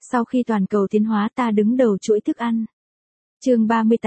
Sau khi toàn cầu tiến hóa ta đứng đầu chuỗi thức ăn. Chương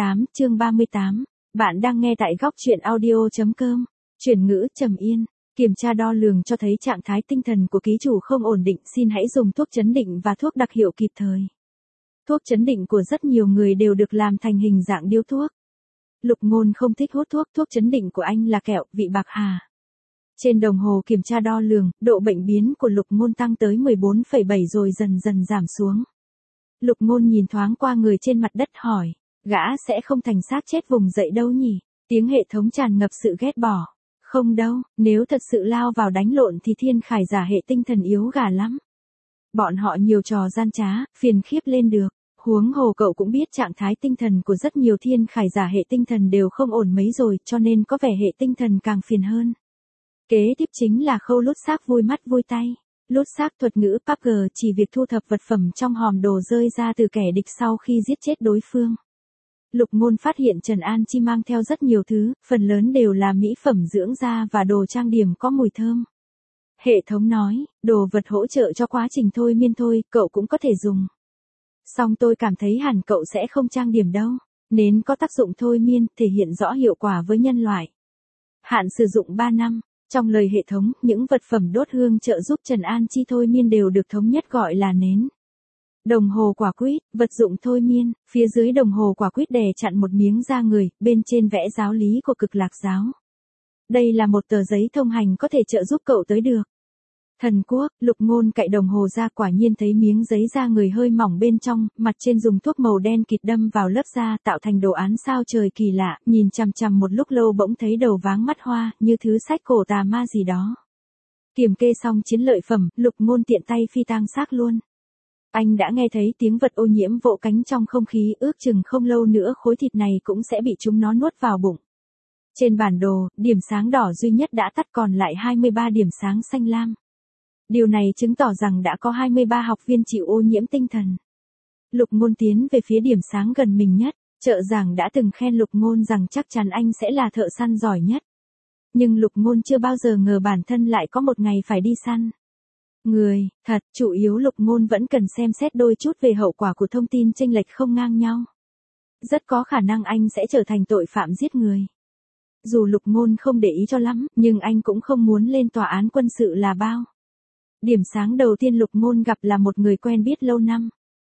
38, bạn đang nghe tại góc truyện audio.com. Chuyển ngữ trầm yên. Kiểm tra đo lường cho thấy trạng thái tinh thần của ký chủ không ổn định, xin hãy dùng thuốc chấn định và thuốc đặc hiệu kịp thời. Thuốc chấn định của rất nhiều người đều được làm thành hình dạng điếu thuốc. Lục Ngôn không thích hút thuốc, thuốc chấn định của anh là kẹo, vị bạc hà. Trên đồng hồ kiểm tra đo lường, độ bệnh biến của Lục Ngôn tăng tới 14,7 rồi dần dần giảm xuống. Lục Ngôn nhìn thoáng qua người trên mặt đất hỏi, gã sẽ không thành xác chết vùng dậy đâu nhỉ? Tiếng hệ thống tràn ngập sự ghét bỏ. Không đâu, nếu thật sự lao vào đánh lộn thì thiên khải giả hệ tinh thần yếu gà lắm. Bọn họ nhiều trò gian trá, phiền khiếp lên được. Huống hồ cậu cũng biết trạng thái tinh thần của rất nhiều thiên khải giả hệ tinh thần đều không ổn mấy rồi, cho nên có vẻ hệ tinh thần càng phiền hơn. Kế tiếp chính là khâu lút xác vui mắt vui tay. Lút xác thuật ngữ PUBG chỉ việc thu thập vật phẩm trong hòm đồ rơi ra từ kẻ địch sau khi giết chết đối phương. Lục Ngôn phát hiện Trần An Chi mang theo rất nhiều thứ, phần lớn đều là mỹ phẩm dưỡng da và đồ trang điểm có mùi thơm. Hệ thống nói, đồ vật hỗ trợ cho quá trình thôi miên thôi, cậu cũng có thể dùng. Song tôi cảm thấy hẳn cậu sẽ không trang điểm đâu. Nến có tác dụng thôi miên, thể hiện rõ hiệu quả với nhân loại. Hạn sử dụng 3 năm. Trong lời hệ thống, những vật phẩm đốt hương trợ giúp Trần An Chi thôi miên đều được thống nhất gọi là nến. Đồng hồ quả quýt, vật dụng thôi miên, phía dưới đồng hồ quả quýt đè chặn một miếng da người, bên trên vẽ giáo lý của Cực Lạc giáo. Đây là một tờ giấy thông hành có thể trợ giúp cậu tới được Thần Quốc. Lục Ngôn cạy đồng hồ ra, quả nhiên thấy miếng giấy da người hơi mỏng bên trong, mặt trên dùng thuốc màu đen kịt đâm vào lớp da tạo thành đồ án sao trời kỳ lạ, nhìn chằm chằm một lúc lâu bỗng thấy đầu váng mắt hoa, như thứ sách cổ tà ma gì đó. Kiểm kê xong chiến lợi phẩm, Lục Ngôn tiện tay phi tang xác luôn. Anh đã nghe thấy tiếng vật ô nhiễm vỗ cánh trong không khí, ước chừng không lâu nữa khối thịt này cũng sẽ bị chúng nó nuốt vào bụng. Trên bản đồ, điểm sáng đỏ duy nhất đã tắt, còn lại 23 điểm sáng xanh lam. Điều này chứng tỏ rằng đã có 23 học viên chịu ô nhiễm tinh thần. Lục Ngôn tiến về phía điểm sáng gần mình nhất. Trợ giảng đã từng khen Lục Ngôn rằng chắc chắn anh sẽ là thợ săn giỏi nhất. Nhưng Lục Ngôn chưa bao giờ ngờ bản thân lại có một ngày phải đi săn người. Thật, chủ yếu Lục Ngôn vẫn cần xem xét đôi chút về hậu quả của thông tin chênh lệch không ngang nhau. Rất có khả năng anh sẽ trở thành tội phạm giết người. Dù Lục Ngôn không để ý cho lắm, nhưng anh cũng không muốn lên tòa án quân sự là bao. Điểm sáng đầu tiên Lục Ngôn gặp là một người quen biết lâu năm.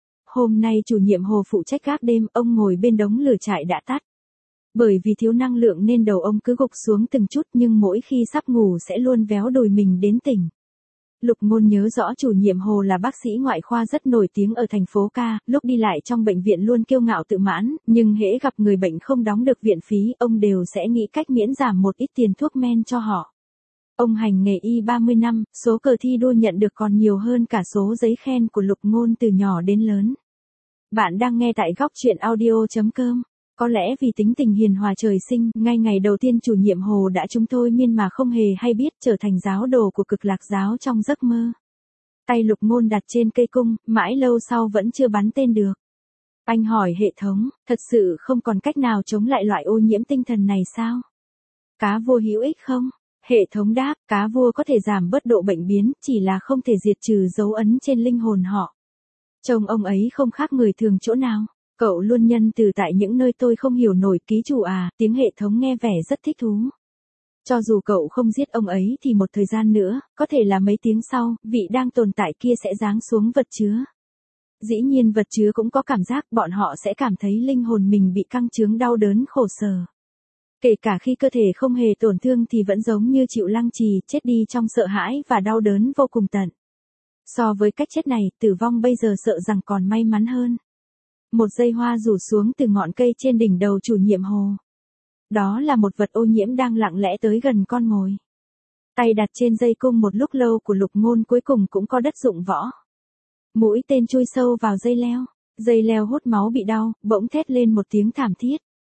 Hôm nay chủ nhiệm Hồ phụ trách gác đêm, ông ngồi bên đống lửa trại đã tắt. Bởi vì thiếu năng lượng nên đầu ông cứ gục xuống từng chút, nhưng mỗi khi sắp ngủ sẽ luôn véo đùi mình đến tỉnh. Lục Ngôn nhớ rõ chủ nhiệm Hồ là bác sĩ ngoại khoa rất nổi tiếng ở thành phố Ca, lúc đi lại trong bệnh viện luôn kiêu ngạo tự mãn, nhưng hễ gặp người bệnh không đóng được viện phí, ông đều sẽ nghĩ cách miễn giảm một ít tiền thuốc men cho họ. Ông hành nghề y 30 năm, số cờ thi đua nhận được còn nhiều hơn cả số giấy khen của Lục Ngôn từ nhỏ đến lớn. Bạn đang nghe tại góc truyện audio.com. Có lẽ vì tính tình hiền hòa trời sinh, ngay ngày đầu tiên chủ nhiệm Hồ đã trúng thôi miên mà không hề hay biết, trở thành giáo đồ của Cực Lạc giáo trong giấc mơ. Tay Lục Ngôn đặt trên cây cung, mãi lâu sau vẫn chưa bắn tên được. Anh hỏi hệ thống, thật sự không còn cách nào chống lại loại ô nhiễm tinh thần này sao? Cá vua hữu ích không? Hệ thống đáp, cá vua có thể giảm bớt độ bệnh biến, chỉ là không thể diệt trừ dấu ấn trên linh hồn họ. Trông ông ấy không khác người thường chỗ nào. Cậu luôn nhân từ tại những nơi tôi không hiểu nổi, ký chủ à, tiếng hệ thống nghe vẻ rất thích thú. Cho dù cậu không giết ông ấy thì một thời gian nữa, có thể là mấy tiếng sau, vị đang tồn tại kia sẽ giáng xuống vật chứa. Dĩ nhiên vật chứa cũng có cảm giác, bọn họ sẽ cảm thấy linh hồn mình bị căng chướng đau đớn khổ sở. Kể cả khi cơ thể không hề tổn thương thì vẫn giống như chịu lăng trì, chết đi trong sợ hãi và đau đớn vô cùng tận. So với cách chết này, tử vong bây giờ sợ rằng còn may mắn hơn. Một dây hoa rủ xuống từ ngọn cây trên đỉnh đầu chủ nhiệm Hồ. Đó là một vật ô nhiễm đang lặng lẽ tới gần con mồi. Tay đặt trên dây cung một lúc lâu của Lục Ngôn cuối cùng cũng có đất dụng võ. Mũi tên chui sâu vào dây leo hút máu bị đau, bỗng thét lên một tiếng thảm thiết.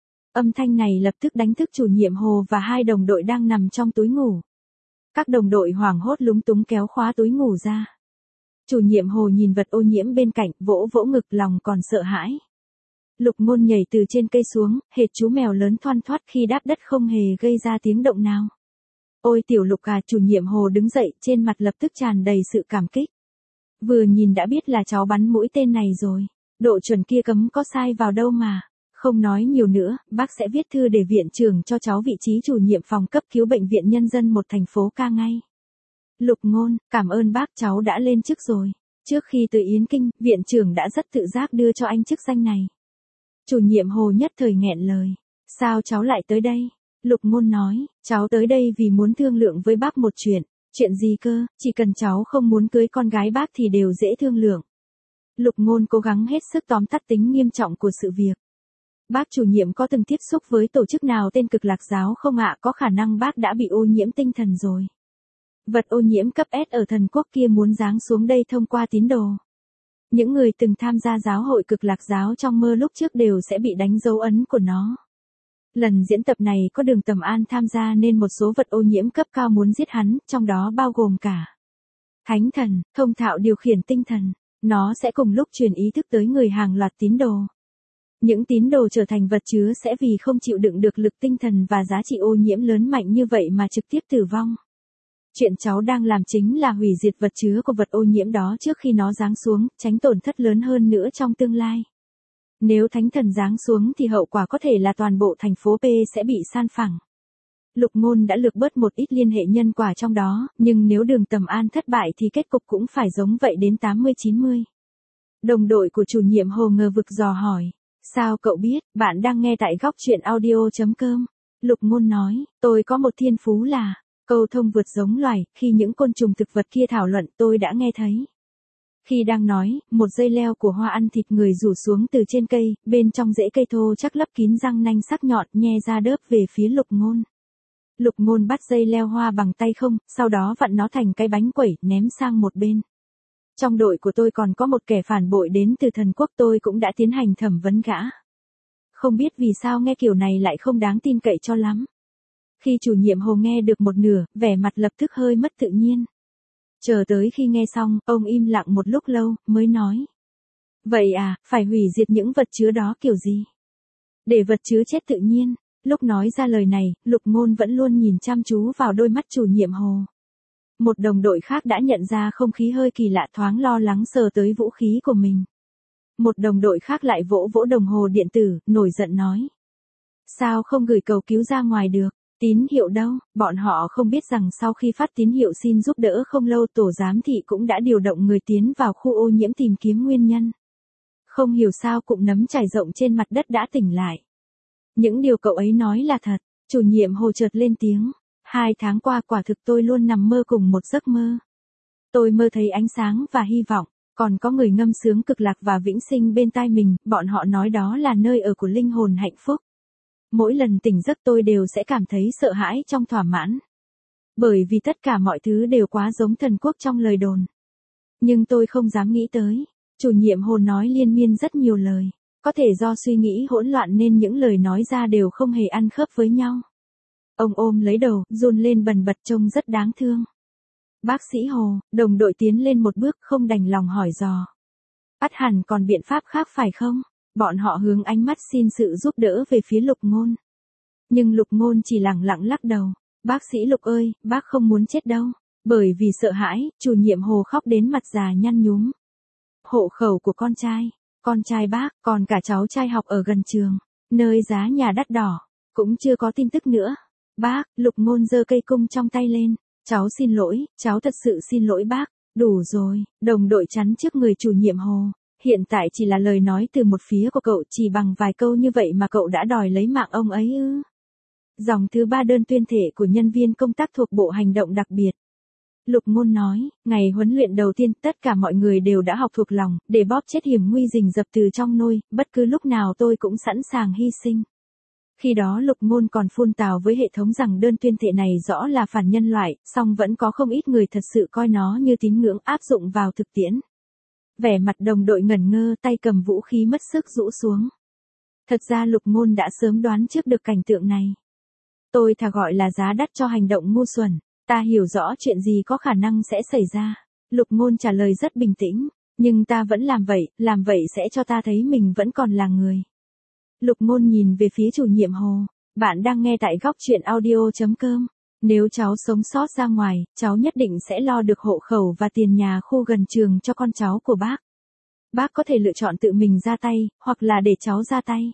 Âm thanh này lập tức đánh thức chủ nhiệm Hồ và hai đồng đội đang nằm trong túi ngủ. Các đồng đội hoảng hốt lúng túng kéo khóa túi ngủ ra. Chủ nhiệm Hồ nhìn vật ô nhiễm bên cạnh, vỗ vỗ ngực, lòng còn sợ hãi. Lục Ngôn nhảy từ trên cây xuống, hệt chú mèo lớn thoăn thoắt, khi đáp đất không hề gây ra tiếng động nào. Ôi tiểu Lục à, chủ nhiệm Hồ đứng dậy, trên mặt lập tức tràn đầy sự cảm kích. Vừa nhìn đã biết là cháu bắn mũi tên này rồi. Độ chuẩn kia cấm có sai vào đâu mà. Không nói nhiều nữa, bác sẽ viết thư để viện trưởng cho cháu vị trí chủ nhiệm phòng cấp cứu bệnh viện nhân dân một thành phố ca ngay. Lục Ngôn, cảm ơn bác, cháu đã lên chức rồi. Trước khi tới Yến Kinh, viện trưởng đã rất tự giác đưa cho anh chức danh này. Chủ nhiệm Hồ nhất thời nghẹn lời. Sao cháu lại tới đây? Lục Ngôn nói, cháu tới đây vì muốn thương lượng với bác một chuyện. Chuyện gì cơ, chỉ cần cháu không muốn cưới con gái bác thì đều dễ thương lượng. Lục Ngôn cố gắng hết sức tóm tắt tính nghiêm trọng của sự việc. Bác chủ nhiệm có từng tiếp xúc với tổ chức nào tên Cực Lạc giáo không ạ? Có khả năng bác đã bị ô nhiễm tinh thần rồi. Vật ô nhiễm cấp S ở thần quốc kia muốn giáng xuống đây thông qua tín đồ. Những người từng tham gia giáo hội Cực Lạc giáo trong mơ lúc trước đều sẽ bị đánh dấu ấn của nó. Lần diễn tập này có Đường Tầm An tham gia nên một số vật ô nhiễm cấp cao muốn giết hắn, trong đó bao gồm cả thánh thần, thông thạo điều khiển tinh thần. Nó sẽ cùng lúc truyền ý thức tới người hàng loạt tín đồ. Những tín đồ trở thành vật chứa sẽ vì không chịu đựng được lực tinh thần và giá trị ô nhiễm lớn mạnh như vậy mà trực tiếp tử vong. Chuyện cháu đang làm chính là hủy diệt vật chứa của vật ô nhiễm đó trước khi nó giáng xuống, tránh tổn thất lớn hơn nữa trong tương lai. Nếu thánh thần giáng xuống thì hậu quả có thể là toàn bộ thành phố P sẽ bị san phẳng. Lục Ngôn đã lược bớt một ít liên hệ nhân quả trong đó, nhưng nếu Đường Tầm An thất bại thì kết cục cũng phải giống vậy đến 80-90. Đồng đội của chủ nhiệm Hồ ngờ vực dò hỏi. Sao cậu biết? Bạn đang nghe tại góc truyện audio.com. Lục Ngôn nói, tôi có một thiên phú là câu thông vượt giống loài, khi những côn trùng thực vật kia thảo luận tôi đã nghe thấy. Khi đang nói, một dây leo của hoa ăn thịt người rủ xuống từ trên cây, bên trong rễ cây thô chắc lấp kín răng nanh sắc nhọn nhe ra đớp về phía Lục Ngôn. Lục Ngôn bắt dây leo hoa bằng tay không, sau đó vặn nó thành cái bánh quẩy, ném sang một bên. Trong đội của tôi còn có một kẻ phản bội đến từ thần quốc, tôi cũng đã tiến hành thẩm vấn gã. Không biết vì sao nghe kiểu này lại không đáng tin cậy cho lắm. Khi chủ nhiệm Hồ nghe được một nửa, vẻ mặt lập tức hơi mất tự nhiên. Chờ tới khi nghe xong, ông im lặng một lúc lâu, mới nói. Vậy à, phải hủy diệt những vật chứa đó kiểu gì? Để vật chứa chết tự nhiên. Lúc nói ra lời này, Lục Ngôn vẫn luôn nhìn chăm chú vào đôi mắt chủ nhiệm Hồ. Một đồng đội khác đã nhận ra không khí hơi kỳ lạ, thoáng lo lắng sờ tới vũ khí của mình. Một đồng đội khác lại vỗ vỗ đồng hồ điện tử, nổi giận nói. Sao không gửi cầu cứu ra ngoài được? Tín hiệu đâu? Bọn họ không biết rằng sau khi phát tín hiệu xin giúp đỡ không lâu, tổ giám thị cũng đã điều động người tiến vào khu ô nhiễm tìm kiếm nguyên nhân. Không hiểu sao cụm nấm trải rộng trên mặt đất đã tỉnh lại. Những điều cậu ấy nói là thật. Chủ nhiệm Hồ chợt lên tiếng. 2 tháng qua quả thực tôi luôn nằm mơ cùng một giấc mơ. Tôi mơ thấy ánh sáng và hy vọng, còn có người ngâm sướng cực lạc và vĩnh sinh bên tai mình, bọn họ nói đó là nơi ở của linh hồn hạnh phúc. Mỗi lần tỉnh giấc tôi đều sẽ cảm thấy sợ hãi trong thỏa mãn. Bởi vì tất cả mọi thứ đều quá giống thần quốc trong lời đồn. Nhưng tôi không dám nghĩ tới. Chủ nhiệm Hồ nói liên miên rất nhiều lời. Có thể do suy nghĩ hỗn loạn nên những lời nói ra đều không hề ăn khớp với nhau. Ông ôm lấy đầu, run lên bần bật trông rất đáng thương. Bác sĩ Hồ, đồng đội tiến lên một bước không đành lòng hỏi dò. Ắt hẳn còn biện pháp khác phải không? Bọn họ hướng ánh mắt xin sự giúp đỡ về phía Lục Ngôn. Nhưng Lục Ngôn chỉ lẳng lặng lắc đầu. Bác sĩ Lục ơi, bác không muốn chết đâu. Bởi vì sợ hãi, chủ nhiệm Hồ khóc đến mặt già nhăn nhúm. Hộ khẩu của con trai bác, còn cả cháu trai học ở gần trường, nơi giá nhà đắt đỏ, cũng chưa có tin tức nữa. Bác, Lục Ngôn giơ cây cung trong tay lên. Cháu xin lỗi, cháu thật sự xin lỗi bác. Đủ rồi, đồng đội chắn trước người chủ nhiệm Hồ. Hiện tại chỉ là lời nói từ một phía của cậu, chỉ bằng vài câu như vậy mà cậu đã đòi lấy mạng ông ấy ư? Dòng thứ 3 đơn tuyên thệ của nhân viên công tác thuộc Bộ Hành động đặc biệt. Lục Ngôn nói, ngày huấn luyện đầu tiên tất cả mọi người đều đã học thuộc lòng, để bóp chết hiểm nguy rình rập từ trong nôi, bất cứ lúc nào tôi cũng sẵn sàng hy sinh. Khi đó Lục Ngôn còn phun tào với hệ thống rằng đơn tuyên thệ này rõ là phản nhân loại, song vẫn có không ít người thật sự coi nó như tín ngưỡng áp dụng vào thực tiễn. Vẻ mặt đồng đội ngẩn ngơ, tay cầm vũ khí mất sức rũ xuống. Thật ra Lục Ngôn đã sớm đoán trước được cảnh tượng này. Tôi thà gọi là giá đắt cho hành động ngu xuẩn. Ta hiểu rõ chuyện gì có khả năng sẽ xảy ra. Lục Ngôn trả lời rất bình tĩnh. Nhưng ta vẫn làm vậy sẽ cho ta thấy mình vẫn còn là người. Lục Ngôn nhìn về phía chủ nhiệm Hồ. Bạn đang nghe tại góc truyện audio.com. Nếu cháu sống sót ra ngoài, cháu nhất định sẽ lo được hộ khẩu và tiền nhà khu gần trường cho con cháu của bác. Bác có thể lựa chọn tự mình ra tay, hoặc là để cháu ra tay.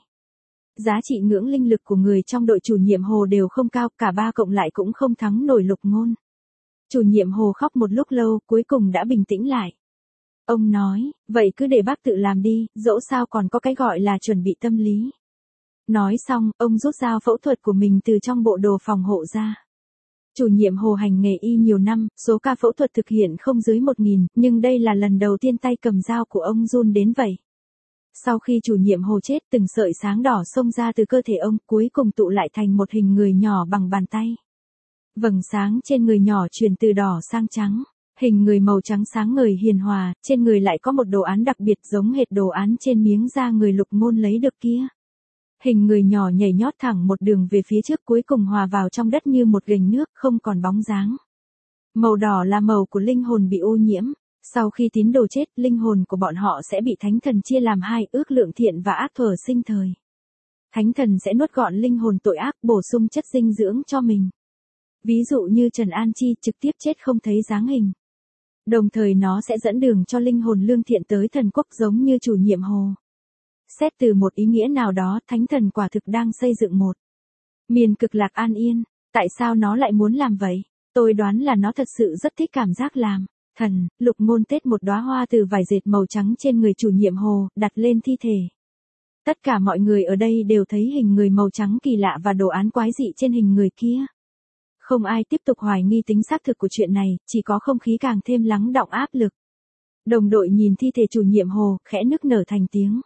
Giá trị ngưỡng linh lực của người trong đội chủ nhiệm Hồ đều không cao, cả ba cộng lại cũng không thắng nổi Lục Ngôn. Chủ nhiệm Hồ khóc một lúc lâu, cuối cùng đã bình tĩnh lại. Ông nói, vậy cứ để bác tự làm đi, dẫu sao còn có cái gọi là chuẩn bị tâm lý. Nói xong, ông rút dao phẫu thuật của mình từ trong bộ đồ phòng hộ ra. Chủ nhiệm Hồ hành nghề y nhiều năm, số ca phẫu thuật thực hiện không dưới 1.000, nhưng đây là lần đầu tiên tay cầm dao của ông run đến vậy. Sau khi chủ nhiệm Hồ chết, từng sợi sáng đỏ xông ra từ cơ thể ông, cuối cùng tụ lại thành một hình người nhỏ bằng bàn tay. Vầng sáng trên người nhỏ chuyển từ đỏ sang trắng. Hình người màu trắng sáng ngời hiền hòa, trên người lại có một đồ án đặc biệt giống hệt đồ án trên miếng da người Lục Ngôn lấy được kia. Hình người nhỏ nhảy nhót thẳng một đường về phía trước, cuối cùng hòa vào trong đất như một gành nước, không còn bóng dáng. Màu đỏ là màu của linh hồn bị ô nhiễm. Sau khi tín đồ chết, linh hồn của bọn họ sẽ bị thánh thần chia làm hai, ước lượng thiện và ác thuở sinh thời. Thánh thần sẽ nuốt gọn linh hồn tội ác, bổ sung chất dinh dưỡng cho mình. Ví dụ như Trần An Chi trực tiếp chết không thấy dáng hình. Đồng thời nó sẽ dẫn đường cho linh hồn lương thiện tới thần quốc giống như chủ nhiệm Hồ. Xét từ một ý nghĩa nào đó, thánh thần quả thực đang xây dựng một miền cực lạc an yên. Tại sao nó lại muốn làm vậy? Tôi đoán là nó thật sự rất thích cảm giác làm thần. Lục Ngôn tết một đóa hoa từ vải dệt màu trắng trên người chủ nhiệm Hồ, đặt lên thi thể. Tất cả mọi người ở đây đều thấy hình người màu trắng kỳ lạ và đồ án quái dị trên hình người kia. Không ai tiếp tục hoài nghi tính xác thực của chuyện này, chỉ có không khí càng thêm lắng đọng áp lực. Đồng đội nhìn thi thể chủ nhiệm Hồ, khẽ nức nở thành tiếng.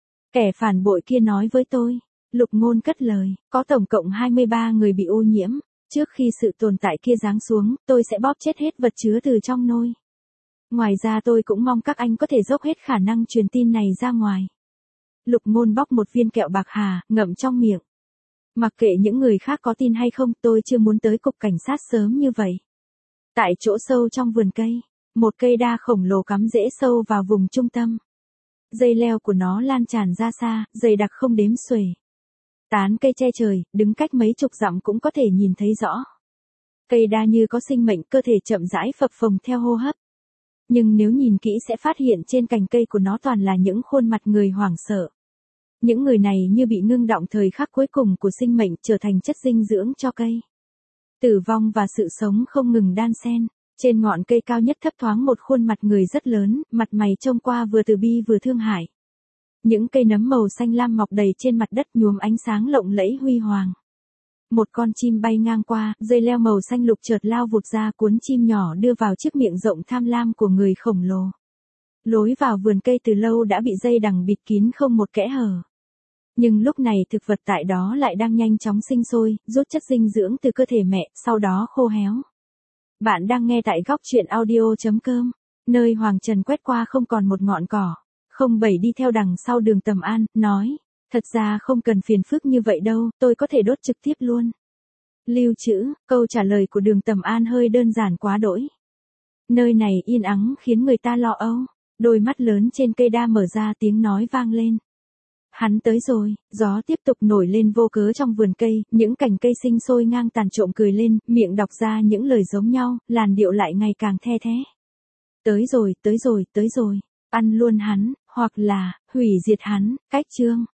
Kẻ phản bội kia nói với tôi. Lục Ngôn cất lời, có tổng cộng 23 người bị ô nhiễm. Trước khi sự tồn tại kia giáng xuống, tôi sẽ bóp chết hết vật chứa từ trong nôi. Ngoài ra tôi cũng mong các anh có thể dốc hết khả năng truyền tin này ra ngoài. Lục Ngôn bóc một viên kẹo bạc hà, ngậm trong miệng. Mặc kệ những người khác có tin hay không, tôi chưa muốn tới cục cảnh sát sớm như vậy. Tại chỗ sâu trong vườn cây, một cây đa khổng lồ cắm rễ sâu vào vùng trung tâm. Dây leo của nó lan tràn ra xa, dày đặc không đếm xuể. Tán cây che trời, đứng cách mấy chục dặm cũng có thể nhìn thấy rõ. Cây đa như có sinh mệnh, cơ thể chậm rãi phập phồng theo hô hấp. Nhưng nếu nhìn kỹ sẽ phát hiện trên cành cây của nó toàn là những khuôn mặt người hoảng sợ. Những người này như bị ngưng đọng thời khắc cuối cùng của sinh mệnh, trở thành chất dinh dưỡng cho cây. Tử vong và sự sống không ngừng đan xen. Trên ngọn cây cao nhất thấp thoáng một khuôn mặt người rất lớn, mặt mày trông qua vừa từ bi vừa thương hại. Những cây nấm màu xanh lam mọc đầy trên mặt đất nhuốm ánh sáng lộng lẫy huy hoàng. Một con chim bay ngang qua, dây leo màu xanh lục chợt lao vụt ra cuốn chim nhỏ đưa vào chiếc miệng rộng tham lam của người khổng lồ. Lối vào vườn cây từ lâu đã bị dây đằng bịt kín không một kẽ hở. Nhưng lúc này thực vật tại đó lại đang nhanh chóng sinh sôi, rút chất dinh dưỡng từ cơ thể mẹ, sau đó khô héo. Bạn đang nghe tại góc truyện audio.com, nơi Hoàng Trần quét qua không còn một ngọn cỏ. 07 đi theo đằng sau Đường Tầm An, nói, thật ra không cần phiền phức như vậy đâu, tôi có thể đốt trực tiếp luôn. Lưu trữ, câu trả lời của Đường Tầm An hơi đơn giản quá đỗi. Nơi này yên ắng khiến người ta lo âu, đôi mắt lớn trên cây đa mở ra, tiếng nói vang lên. Hắn tới rồi, gió tiếp tục nổi lên vô cớ trong vườn cây, những cành cây sinh sôi ngang tàn trộm cười lên, miệng đọc ra những lời giống nhau, làn điệu lại ngày càng the thé. Tới rồi, tới rồi, tới rồi, ăn luôn hắn, hoặc là, hủy diệt hắn, cách chương.